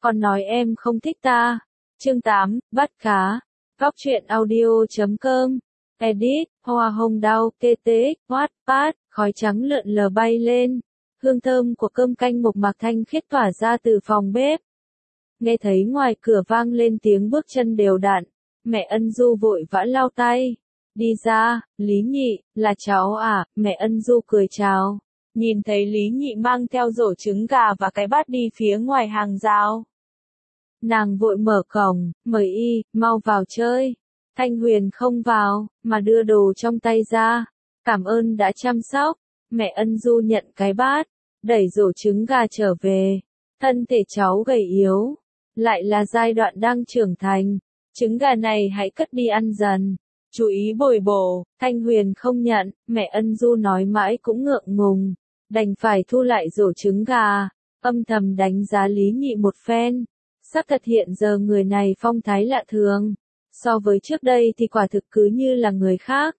Còn nói em không thích ta. Chương 8, bắt cá. Góc truyện audio.com. Edit, hoa hồng đau, TT, Wattpad, khói trắng lượn lờ bay lên. Hương thơm của cơm canh mộc mạc thanh khiết tỏa ra từ phòng bếp. Nghe thấy ngoài cửa vang lên tiếng bước chân đều đặn. Mẹ Ân Du vội vã lau tay. Đi ra, Lý Nhị, là cháu à? Mẹ Ân Du cười chào. Nhìn thấy Lý Nhị mang theo rổ trứng gà và cái bát đi phía ngoài hàng rào. Nàng vội mở cổng, mời y, mau vào chơi. Thanh Huyền không vào, mà đưa đồ trong tay ra. Cảm ơn đã chăm sóc. Mẹ Ân Du nhận cái bát, đẩy rổ trứng gà trở về. Thân thể cháu gầy yếu, lại là giai đoạn đang trưởng thành. Trứng gà này hãy cất đi ăn dần. Chú ý bồi bổ. Thanh Huyền không nhận, mẹ Ân Du nói mãi cũng ngượng ngùng. Đành phải thu lại rổ trứng gà, âm thầm đánh giá Lý Nhị một phen. Sắp thật hiện giờ người này phong thái lạ thường. So với trước đây thì quả thực cứ như là người khác.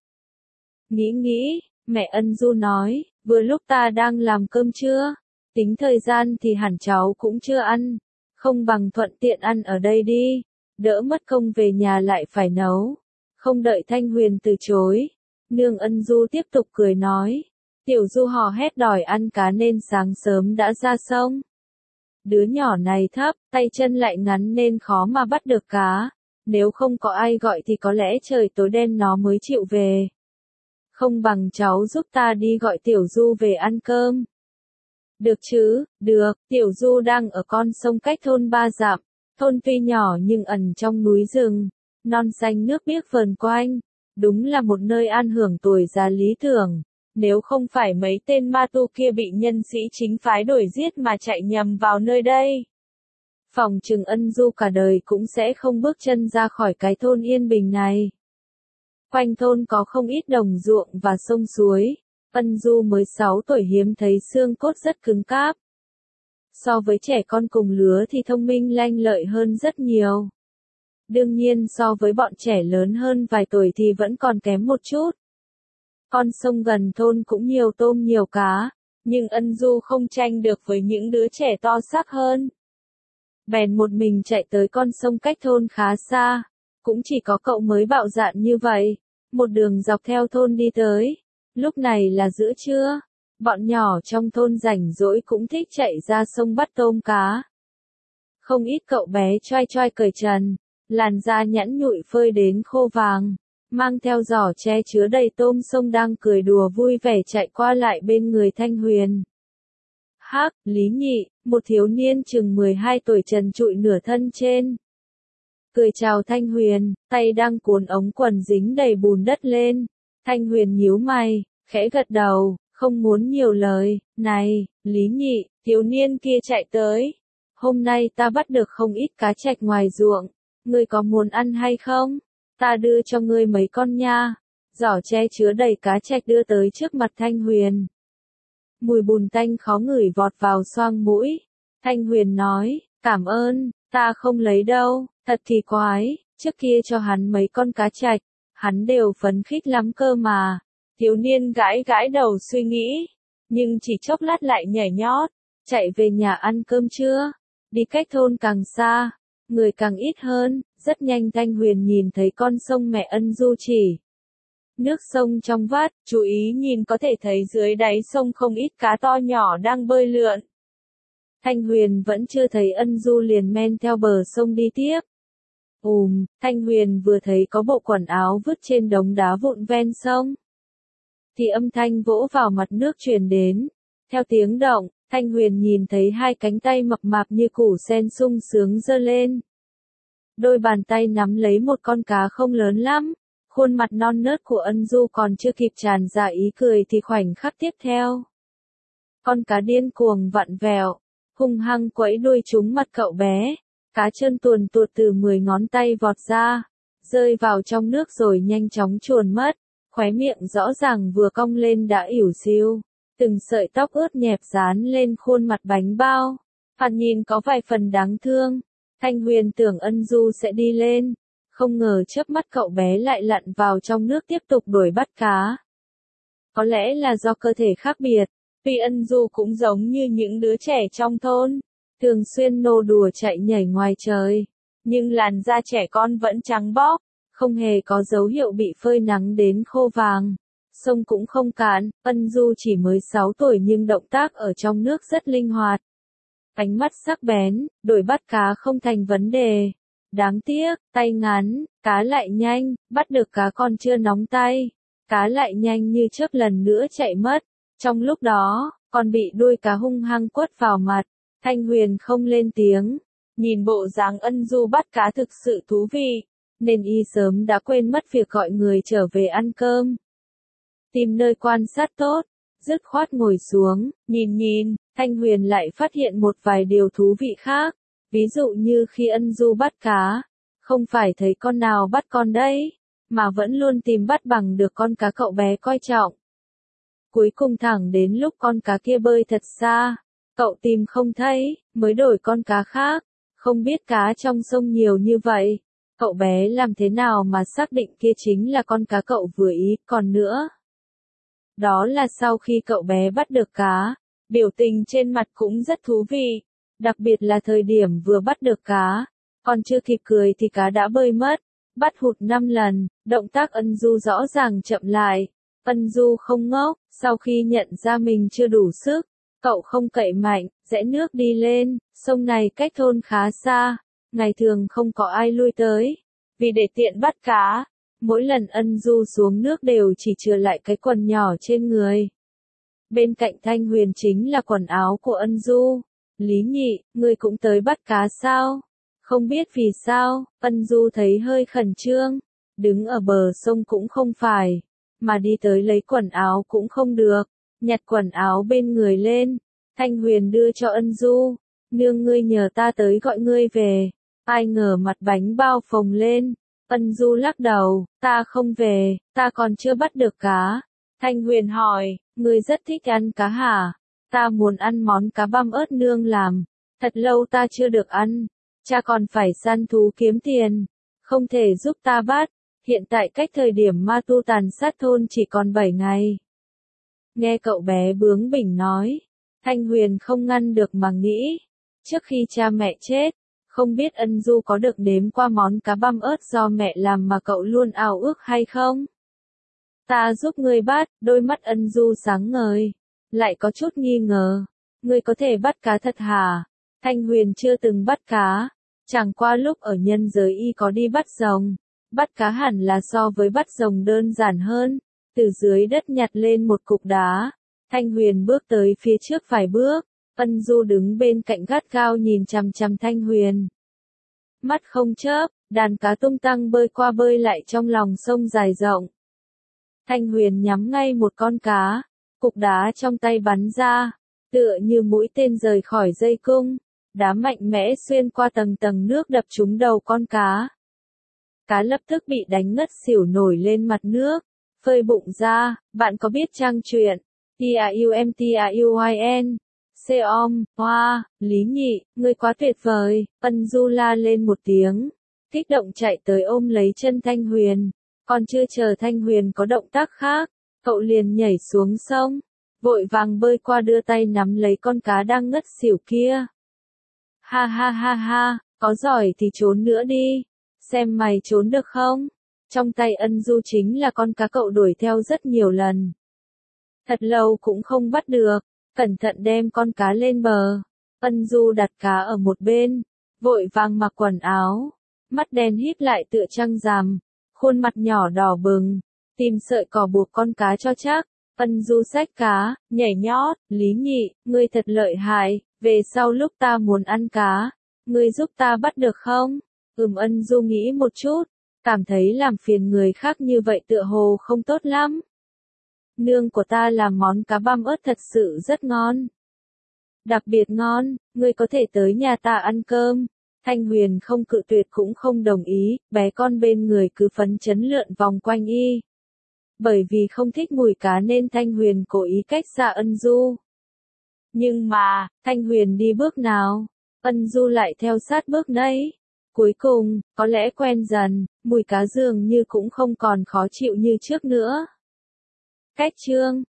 Nghĩ, mẹ Ân Du nói, vừa lúc ta đang làm cơm trưa. Tính thời gian thì hẳn cháu cũng chưa ăn. Không bằng thuận tiện ăn ở đây đi. Đỡ mất công về nhà lại phải nấu. Không đợi Thanh Huyền từ chối. Nương Ân Du tiếp tục cười nói. Tiểu Du hò hét đòi ăn cá nên sáng sớm đã ra sông. Đứa nhỏ này thấp, tay chân lại ngắn nên khó mà bắt được cá. Nếu không có ai gọi thì có lẽ trời tối đen nó mới chịu về. Không bằng cháu giúp ta đi gọi Tiểu Du về ăn cơm. Được chứ, được, Tiểu Du đang ở con sông cách thôn 3 dặm. Thôn tuy nhỏ nhưng ẩn trong núi rừng. Non xanh nước biếc vờn quanh. Đúng là một nơi an hưởng tuổi già lý tưởng. Nếu không phải mấy tên ma tu kia bị nhân sĩ chính phái đuổi giết mà chạy nhầm vào nơi đây. Phòng chừng Ân Du cả đời cũng sẽ không bước chân ra khỏi cái thôn yên bình này. Quanh thôn có không ít đồng ruộng và sông suối. Ân Du mới 6 tuổi hiếm thấy xương cốt rất cứng cáp. So với trẻ con cùng lứa thì thông minh lanh lợi hơn rất nhiều. Đương nhiên so với bọn trẻ lớn hơn vài tuổi thì vẫn còn kém một chút. Con sông gần thôn cũng nhiều tôm nhiều cá, nhưng Ân Du không tranh được với những đứa trẻ to xác hơn. Bèn một mình chạy tới con sông cách thôn khá xa, cũng chỉ có cậu mới bạo dạn như vậy, một đường dọc theo thôn đi tới. Lúc này là giữa trưa, bọn nhỏ trong thôn rảnh rỗi cũng thích chạy ra sông bắt tôm cá. Không ít cậu bé choai choai cởi trần, làn da nhẵn nhụi phơi đến khô vàng. Mang theo giỏ che chứa đầy tôm sông đang cười đùa vui vẻ chạy qua lại bên người Thanh Huyền. Hắc, Lý Nhị, một thiếu niên chừng 12 tuổi trần trụi nửa thân trên. Cười chào Thanh Huyền, tay đang cuốn ống quần dính đầy bùn đất lên. Thanh Huyền nhíu mày, khẽ gật đầu, không muốn nhiều lời. Này, Lý Nhị, thiếu niên kia chạy tới. Hôm nay ta bắt được không ít cá trạch ngoài ruộng. Ngươi có muốn ăn hay không? Ta đưa cho ngươi mấy con nha. Giỏ che chứa đầy cá trạch đưa tới trước mặt Thanh Huyền. Mùi bùn tanh khó ngửi vọt vào xoang mũi. Thanh Huyền nói, cảm ơn, ta không lấy đâu, thật kỳ quái, trước kia cho hắn mấy con cá trạch, hắn đều phấn khích lắm cơ mà. Thiếu niên gãi gãi đầu suy nghĩ, nhưng chỉ chốc lát lại nhảy nhót, chạy về nhà ăn cơm trưa. Đi cách thôn càng xa, người càng ít hơn. Rất nhanh Thanh Huyền nhìn thấy con sông mẹ Ân Du chỉ. Nước sông trong vắt, chú ý nhìn có thể thấy dưới đáy sông không ít cá to nhỏ đang bơi lượn. Thanh Huyền vẫn chưa thấy Ân Du liền men theo bờ sông đi tiếp. Thanh Huyền vừa thấy có bộ quần áo vứt trên đống đá vụn ven sông. Thì âm thanh vỗ vào mặt nước truyền đến. Theo tiếng động, Thanh Huyền nhìn thấy hai cánh tay mập mạp như củ sen sung sướng giơ lên. Đôi bàn tay nắm lấy một con cá không lớn lắm, khuôn mặt non nớt của Ân Du còn chưa kịp tràn ra ý cười thì khoảnh khắc tiếp theo. Con cá điên cuồng vặn vẹo, hung hăng quẫy đuôi trúng mặt cậu bé, cá trơn tuồn tuột từ 10 ngón tay vọt ra, rơi vào trong nước rồi nhanh chóng chuồn mất, khóe miệng rõ ràng vừa cong lên đã ỉu xìu, từng sợi tóc ướt nhẹp dán lên khuôn mặt bánh bao, thoạt nhìn có vài phần đáng thương. Thanh Huyền tưởng Ân Du sẽ đi lên, không ngờ chớp mắt cậu bé lại lặn vào trong nước tiếp tục đuổi bắt cá. Có lẽ là do cơ thể khác biệt, tuy Ân Du cũng giống như những đứa trẻ trong thôn, thường xuyên nô đùa chạy nhảy ngoài trời. Nhưng làn da trẻ con vẫn trắng bóc, không hề có dấu hiệu bị phơi nắng đến khô vàng. Sông cũng không cạn, Ân Du chỉ mới 6 tuổi nhưng động tác ở trong nước rất linh hoạt. Ánh mắt sắc bén, đuổi bắt cá không thành vấn đề. Đáng tiếc, tay ngắn, cá lại nhanh, bắt được cá còn chưa nóng tay. Cá lại nhanh như chớp lần nữa chạy mất. Trong lúc đó, còn bị đuôi cá hung hăng quất vào mặt. Thanh Huyền không lên tiếng. Nhìn bộ dáng Ân Du bắt cá thực sự thú vị, nên y sớm đã quên mất việc gọi người trở về ăn cơm. Tìm nơi quan sát tốt, dứt khoát ngồi xuống, nhìn, Thanh Huyền lại phát hiện một vài điều thú vị khác. Ví dụ như khi Ân Du bắt cá, không phải thấy con nào bắt con đấy, mà vẫn luôn tìm bắt bằng được con cá cậu bé coi trọng. Cuối cùng thẳng đến lúc con cá kia bơi thật xa, cậu tìm không thấy, mới đổi con cá khác. Không biết cá trong sông nhiều như vậy, cậu bé làm thế nào mà xác định kia chính là con cá cậu vừa ý. Còn nữa, đó là sau khi cậu bé bắt được cá, biểu tình trên mặt cũng rất thú vị, đặc biệt là thời điểm vừa bắt được cá, còn chưa kịp cười thì cá đã bơi mất, bắt hụt 5 lần, động tác Ân Du rõ ràng chậm lại. Ân Du không ngốc, sau khi nhận ra mình chưa đủ sức, cậu không cậy mạnh, rẽ nước đi lên. Sông này cách thôn khá xa, ngày thường không có ai lui tới, vì để tiện bắt cá, mỗi lần Ân Du xuống nước đều chỉ chừa lại cái quần nhỏ trên người. Bên cạnh Thanh Huyền chính là quần áo của Ân Du. Lý Nhị, ngươi cũng tới bắt cá sao? Không biết vì sao, Ân Du thấy hơi khẩn trương, đứng ở bờ sông cũng không phải, mà đi tới lấy quần áo cũng không được, nhặt quần áo bên người lên. Thanh Huyền đưa cho Ân Du, nương ngươi nhờ ta tới gọi ngươi về, ai ngờ mặt bánh bao phồng lên. Ân Du lắc đầu, ta không về, ta còn chưa bắt được cá. Thanh Huyền hỏi, ngươi rất thích ăn cá hả? Ta muốn ăn món cá băm ớt nương làm, thật lâu ta chưa được ăn, cha còn phải săn thú kiếm tiền, không thể giúp ta bắt, hiện tại cách thời điểm ma tu tàn sát thôn chỉ còn 7 ngày. Nghe cậu bé bướng bỉnh nói, Thanh Huyền không ngăn được mà nghĩ, trước khi cha mẹ chết, không biết Ân Du có được nếm qua món cá băm ớt do mẹ làm mà cậu luôn ao ước hay không? Ta giúp ngươi bắt, đôi mắt Ân Du sáng ngời, lại có chút nghi ngờ. Ngươi có thể bắt cá thật hả? Thanh Huyền chưa từng bắt cá, chẳng qua lúc ở nhân giới y có đi bắt rồng. Bắt cá hẳn là so với bắt rồng đơn giản hơn. Từ dưới đất nhặt lên một cục đá, Thanh Huyền bước tới phía trước vài bước. Ân Du đứng bên cạnh gắt gao nhìn chằm chằm Thanh Huyền. Mắt không chớp, đàn cá tung tăng bơi qua bơi lại trong lòng sông dài rộng. Thanh Huyền nhắm ngay một con cá, cục đá trong tay bắn ra, tựa như mũi tên rời khỏi dây cung, đá mạnh mẽ xuyên qua tầng tầng nước đập trúng đầu con cá. Cá lập tức bị đánh ngất xỉu nổi lên mặt nước, phơi bụng ra. Bạn có biết trang truyện TRUMTRUYN Seom, hoa, Lý Nhị, ngươi quá tuyệt vời. Ân Du la lên một tiếng, kích động chạy tới ôm lấy chân Thanh Huyền. Còn chưa chờ Thanh Huyền có động tác khác, cậu liền nhảy xuống sông, vội vàng bơi qua đưa tay nắm lấy con cá đang ngất xỉu kia. Ha ha ha ha, có giỏi thì trốn nữa đi, xem mày trốn được không? Trong tay Ân Du chính là con cá cậu đuổi theo rất nhiều lần. Thật lâu cũng không bắt được, cẩn thận đem con cá lên bờ. Ân Du đặt cá ở một bên, vội vàng mặc quần áo, mắt đen híp lại tựa trăng rằm, khuôn mặt nhỏ đỏ bừng, tìm sợi cỏ buộc con cá cho chắc. Ân Du xách cá, nhảy nhót, Lý Nhị, ngươi thật lợi hại, về sau lúc ta muốn ăn cá, ngươi giúp ta bắt được không? Ân Du nghĩ một chút, cảm thấy làm phiền người khác như vậy tựa hồ không tốt lắm. Nương của ta làm món cá băm ớt thật sự rất ngon. Đặc biệt ngon, ngươi có thể tới nhà ta ăn cơm. Thanh Huyền không cự tuyệt cũng không đồng ý, bé con bên người cứ phấn chấn lượn vòng quanh y. Bởi vì không thích mùi cá nên Thanh Huyền cố ý cách xa Ân Du. Nhưng mà, Thanh Huyền đi bước nào, Ân Du lại theo sát bước nấy. Cuối cùng, có lẽ quen dần, mùi cá dường như cũng không còn khó chịu như trước nữa. Cách chương